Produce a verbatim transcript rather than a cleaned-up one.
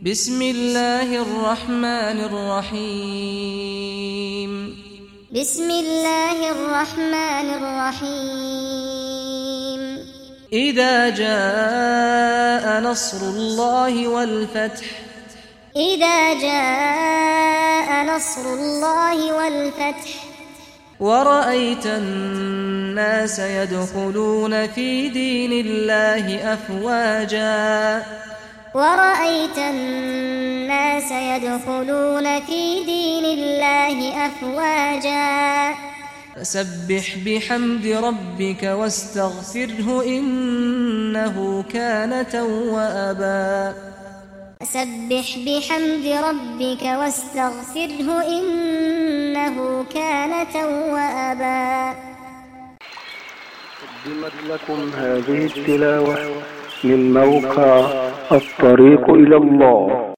بسم الله الرحمن الرحيم بسم الله الرحمن الرحيم إذا جاء نصر الله والفتح إذا جاء نصر الله والفتح ورأيت الناس يدخلون في دين الله أفواجا ورأيت الناس يدخلون في دين الله أفواجا فسبح بحمد ربك واستغفره إنه كان توابا فسبح بحمد ربك واستغفره إنه كان توابا. قدمت لكم هذه التلاوة من موقع الطريق إلى الله.